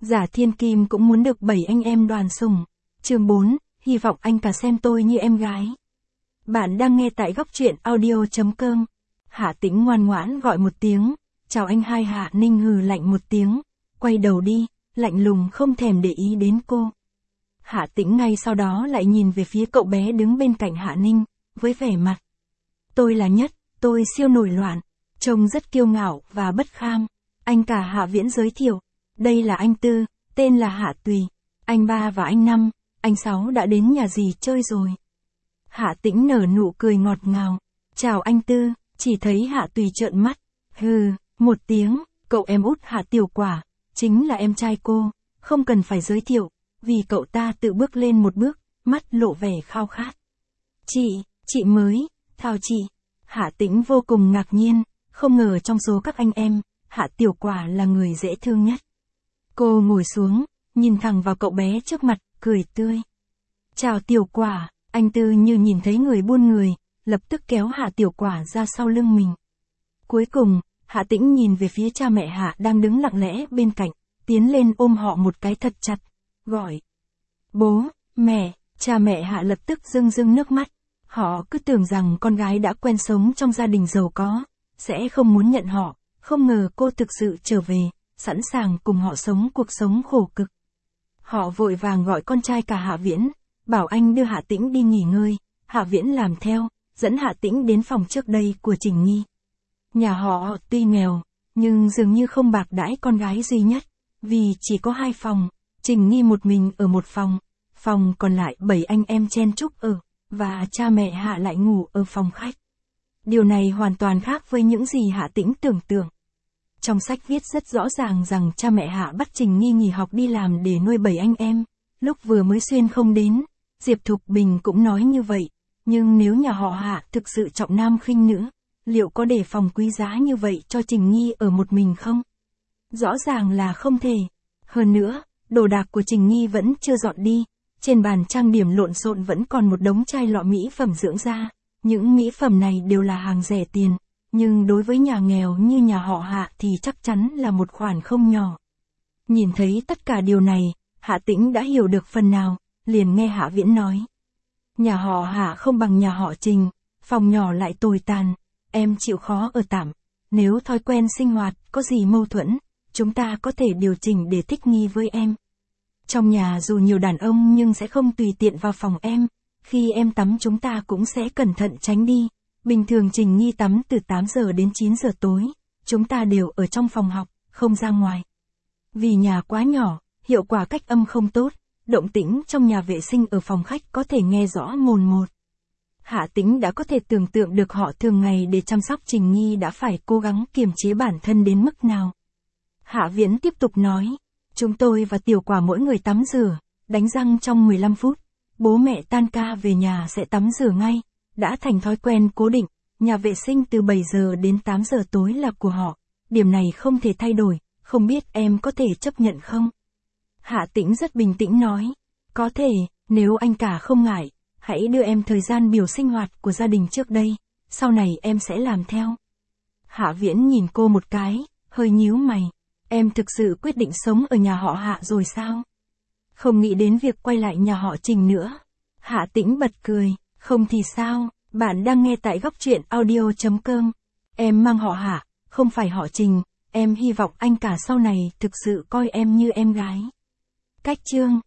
Giả Thiên Kim cũng muốn được 7 anh em đoàn sủng. Chương 4, hy vọng anh cả xem tôi như em gái. Bạn đang nghe tại góc truyện audio.com. Hạ Tĩnh ngoan ngoãn gọi một tiếng, chào anh hai. Hạ Ninh hừ lạnh một tiếng, quay đầu đi, lạnh lùng không thèm để ý đến cô. Hạ Tĩnh ngay sau đó lại nhìn về phía cậu bé đứng bên cạnh Hạ Ninh, với vẻ mặt. Tôi là Nhất, tôi siêu nổi loạn, trông rất kiêu ngạo và bất kham. Anh cả. Hạ Viễn giới thiệu, đây là anh Tư, tên là Hạ Tùy, anh Ba và anh Năm, anh Sáu đã đến nhà dì chơi rồi. Hạ Tĩnh nở nụ cười ngọt ngào, chào anh Tư. Chỉ thấy Hạ Tùy trợn mắt, hừ, một tiếng, cậu em út Hạ Tiểu Quả, chính là em trai cô, không cần phải giới thiệu, vì cậu ta tự bước lên một bước, mắt lộ vẻ khao khát. Chị mới, thào chị. Hạ Tĩnh vô cùng ngạc nhiên, không ngờ trong số các anh em, Hạ Tiểu Quả là người dễ thương nhất. Cô ngồi xuống, nhìn thẳng vào cậu bé trước mặt, cười tươi. Chào Tiểu Quả. Anh Tư như nhìn thấy người buôn người, lập tức kéo Hạ Tiểu Quả ra sau lưng mình. Cuối cùng, Hạ Tĩnh nhìn về phía cha mẹ Hạ đang đứng lặng lẽ bên cạnh, tiến lên ôm họ một cái thật chặt, gọi. Bố, mẹ. Cha mẹ Hạ lập tức rưng rưng nước mắt. Họ cứ tưởng rằng con gái đã quen sống trong gia đình giàu có, sẽ không muốn nhận họ, không ngờ cô thực sự trở về, sẵn sàng cùng họ sống cuộc sống khổ cực. Họ vội vàng gọi con trai cả Hạ Viễn, bảo anh đưa Hạ Tĩnh đi nghỉ ngơi. Hạ Viễn làm theo, dẫn Hạ Tĩnh đến phòng trước đây của Trình Nghi. Nhà họ tuy nghèo, nhưng dường như không bạc đãi con gái duy nhất, vì chỉ có 2 phòng, Trình Nghi một mình ở một phòng còn lại 7 anh em chen chúc ở, và cha mẹ Hạ lại ngủ ở phòng khách. Điều này hoàn toàn khác với những gì Hạ Tĩnh tưởng tượng. Trong sách viết rất rõ ràng rằng cha mẹ Hạ bắt Trình Nghi nghỉ học đi làm để nuôi 7 anh em, lúc vừa mới xuyên không đến, Diệp Thục Bình cũng nói như vậy, nhưng nếu nhà họ Hạ thực sự trọng nam khinh nữ, liệu có để phòng quý giá như vậy cho Trình Nghi ở một mình không? Rõ ràng là không thể. Hơn nữa, đồ đạc của Trình Nghi vẫn chưa dọn đi, trên bàn trang điểm lộn xộn vẫn còn một đống chai lọ mỹ phẩm dưỡng da, những mỹ phẩm này đều là hàng rẻ tiền, nhưng đối với nhà nghèo như nhà họ Hạ thì chắc chắn là một khoản không nhỏ. Nhìn thấy tất cả điều này, Hạ Tĩnh đã hiểu được phần nào, liền nghe Hạ Viễn nói. Nhà họ Hạ không bằng nhà họ Trình, phòng nhỏ lại tồi tàn, em chịu khó ở tạm, nếu thói quen sinh hoạt có gì mâu thuẫn, chúng ta có thể điều chỉnh để thích nghi với em. Trong nhà dù nhiều đàn ông nhưng sẽ không tùy tiện vào phòng em, khi em tắm chúng ta cũng sẽ cẩn thận tránh đi. Bình thường Trình Nghi tắm từ 8 giờ đến 9 giờ tối, chúng ta đều ở trong phòng học, không ra ngoài. Vì nhà quá nhỏ, hiệu quả cách âm không tốt, động tĩnh trong nhà vệ sinh ở phòng khách có thể nghe rõ mồn một. Hạ Tĩnh đã có thể tưởng tượng được họ thường ngày để chăm sóc Trình Nghi đã phải cố gắng kiềm chế bản thân đến mức nào. Hạ Viễn tiếp tục nói, chúng tôi và Tiểu Quả mỗi người tắm rửa, đánh răng trong 15 phút, bố mẹ tan ca về nhà sẽ tắm rửa ngay, đã thành thói quen cố định, nhà vệ sinh từ 7 giờ đến 8 giờ tối là của họ, điểm này không thể thay đổi, không biết em có thể chấp nhận không? Hạ Tĩnh rất bình tĩnh nói, có thể, nếu anh cả không ngại, hãy đưa em thời gian biểu sinh hoạt của gia đình trước đây, sau này em sẽ làm theo. Hạ Viễn nhìn cô một cái, hơi nhíu mày, em thực sự quyết định sống ở nhà họ Hạ rồi sao? Không nghĩ đến việc quay lại nhà họ Trình nữa. Hạ Tĩnh bật cười, không thì sao, bạn đang nghe tại góc truyện audio.com. Em mang họ Hạ, không phải họ Trình, em hy vọng anh cả sau này thực sự coi em như em gái. Cách chương